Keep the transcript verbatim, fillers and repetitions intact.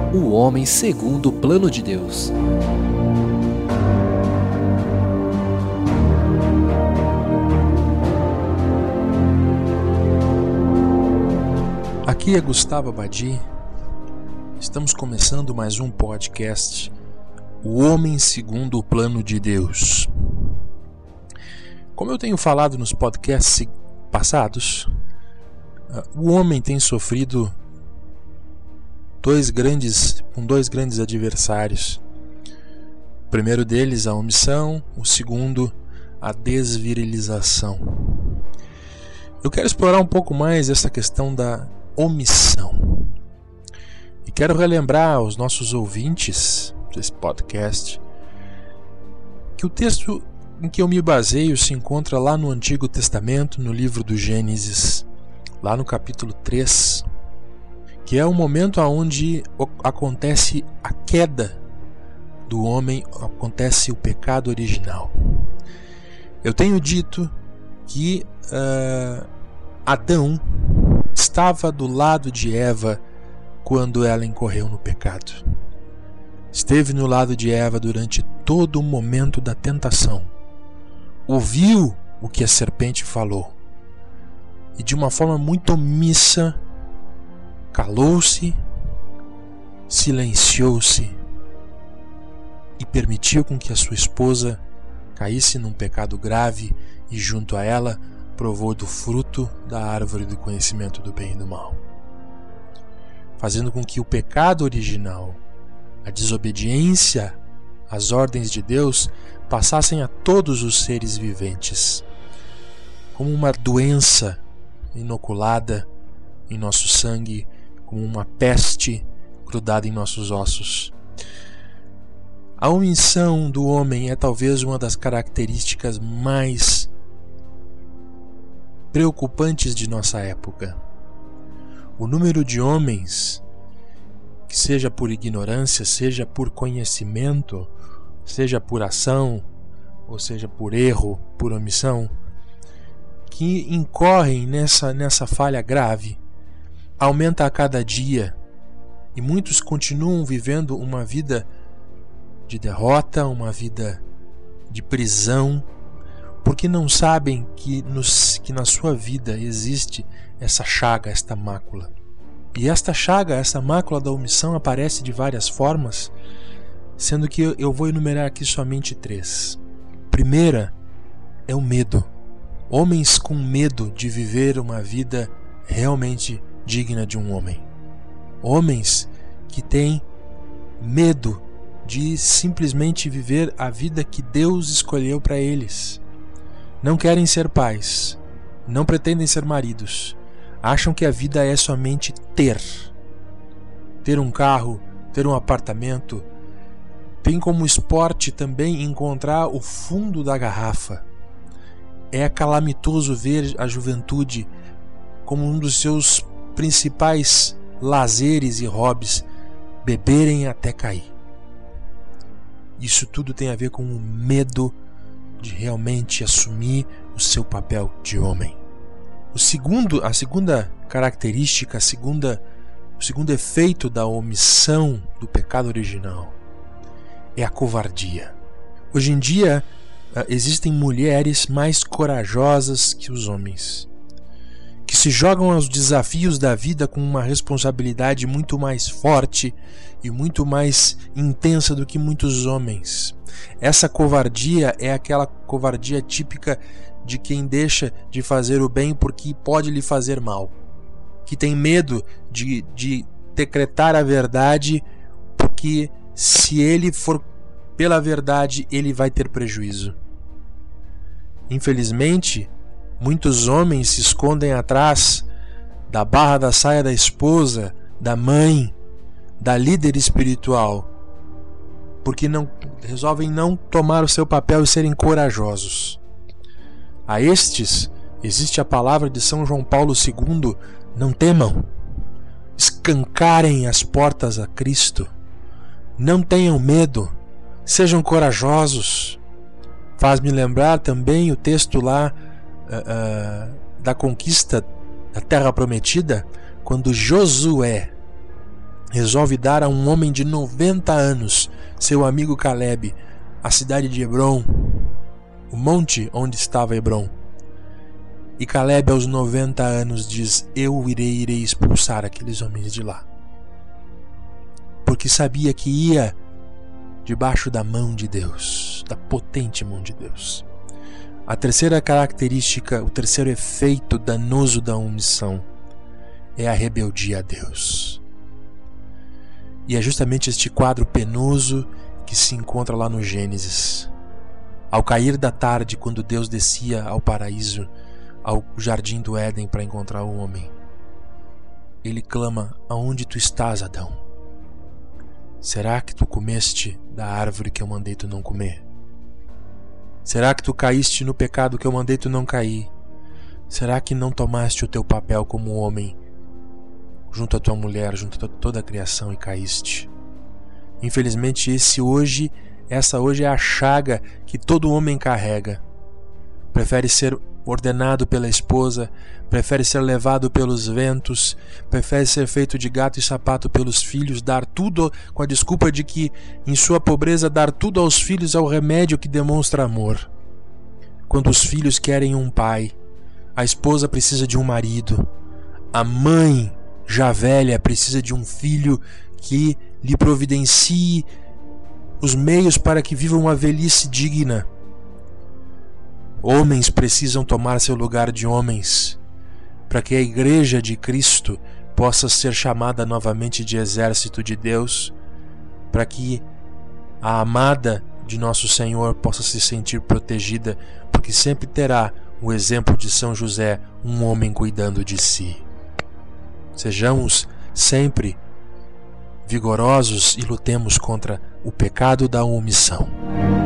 O homem segundo o plano de Deus. Aqui é Gustavo Abadi. Estamos começando mais um podcast, O Homem Segundo o Plano de Deus. Como eu tenho falado nos podcasts passados, o homem tem sofrido dois grandes, com dois grandes adversários. O primeiro deles, a omissão, o segundo, a desvirilização. Eu quero explorar um pouco mais essa questão da omissão. E quero relembrar aos nossos ouvintes desse podcast que o texto em que eu me baseio se encontra lá no Antigo Testamento, no livro do Gênesis, lá no capítulo três, que é o momento onde acontece a queda do homem, acontece o pecado original. Eu tenho dito que uh, Adão estava do lado de Eva quando ela incorreu no pecado. Esteve no lado de Eva durante todo o momento da tentação. Ouviu o que a serpente falou e de uma forma muito omissa calou-se, silenciou-se e permitiu com que a sua esposa caísse num pecado grave e junto a ela provou do fruto da árvore do conhecimento do bem e do mal, fazendo com que o pecado original, a desobediência às ordens de Deus, passassem a todos os seres viventes, como uma doença inoculada em nosso sangue, como uma peste grudada em nossos ossos. A omissão do homem é talvez uma das características mais preocupantes de nossa época. O número de homens, que seja por ignorância, seja por conhecimento, seja por ação, ou seja por erro, por omissão, que incorrem nessa, nessa falha grave, aumenta a cada dia, e muitos continuam vivendo uma vida de derrota, uma vida de prisão, porque não sabem que, nos, que na sua vida existe essa chaga, esta mácula. E esta chaga, essa mácula da omissão aparece de várias formas, sendo que eu vou enumerar aqui somente três. Primeira é o medo. Homens com medo de viver uma vida realmente digna de um homem. Homens que têm medo de simplesmente viver a vida que Deus escolheu para eles. Não querem ser pais, não pretendem ser maridos, acham que a vida é somente ter. Ter um carro, ter um apartamento. Tem como esporte também encontrar o fundo da garrafa. É calamitoso ver a juventude como um dos seus principais lazeres e hobbies, beberem até cair. Isso tudo tem a ver com o medo de realmente assumir o seu papel de homem. O segundo, a segunda característica, a segunda, o segundo efeito da omissão do pecado original é a covardia. Hoje em dia existem mulheres mais corajosas que os homens, que se jogam aos desafios da vida com uma responsabilidade muito mais forte e muito mais intensa do que muitos homens. Essa covardia é aquela covardia típica de quem deixa de fazer o bem porque pode lhe fazer mal, que tem medo de, de decretar a verdade porque se ele for pela verdade ele vai ter prejuízo. Infelizmente, muitos homens se escondem atrás da barra da saia da esposa, da mãe, da líder espiritual, porque não, resolvem não tomar o seu papel e serem corajosos. A estes, existe a palavra de São João Paulo segundo, não temam, escancarem as portas a Cristo, não tenham medo, sejam corajosos. Faz-me lembrar também o texto lá uh, uh, da conquista da Terra Prometida, quando Josué resolve dar a um homem de noventa anos, seu amigo Caleb, a cidade de Hebrom, o monte onde estava Hebrom. E Caleb, aos noventa anos, diz: eu irei, irei expulsar aqueles homens de lá. Porque sabia que ia debaixo da mão de Deus, da potente mão de Deus. A terceira característica, o terceiro efeito danoso da omissão é a rebeldia a Deus. E é justamente este quadro penoso que se encontra lá no Gênesis. Ao cair da tarde, quando Deus descia ao paraíso, ao jardim do Éden para encontrar o homem, ele clama: aonde tu estás, Adão? Será que tu comeste da árvore que eu mandei tu não comer? Será que tu caíste no pecado que eu mandei tu não cair? Será que não tomaste o teu papel como homem junto à tua mulher, junto a toda a criação e caíste? Infelizmente esse hoje, essa hoje é a chaga que todo homem carrega. Prefere ser ordenado pela esposa, prefere ser levado pelos ventos, prefere ser feito de gato e sapato pelos filhos, dar tudo com a desculpa de que, em sua pobreza, dar tudo aos filhos é o remédio que demonstra amor. Quando os filhos querem um pai, a esposa precisa de um marido, a mãe, já velha, precisa de um filho que lhe providencie os meios para que viva uma velhice digna. Homens precisam tomar seu lugar de homens, para que a Igreja de Cristo possa ser chamada novamente de exército de Deus, para que a amada de nosso Senhor possa se sentir protegida, porque sempre terá o exemplo de São José, um homem cuidando de si. Sejamos sempre vigorosos e lutemos contra o pecado da omissão.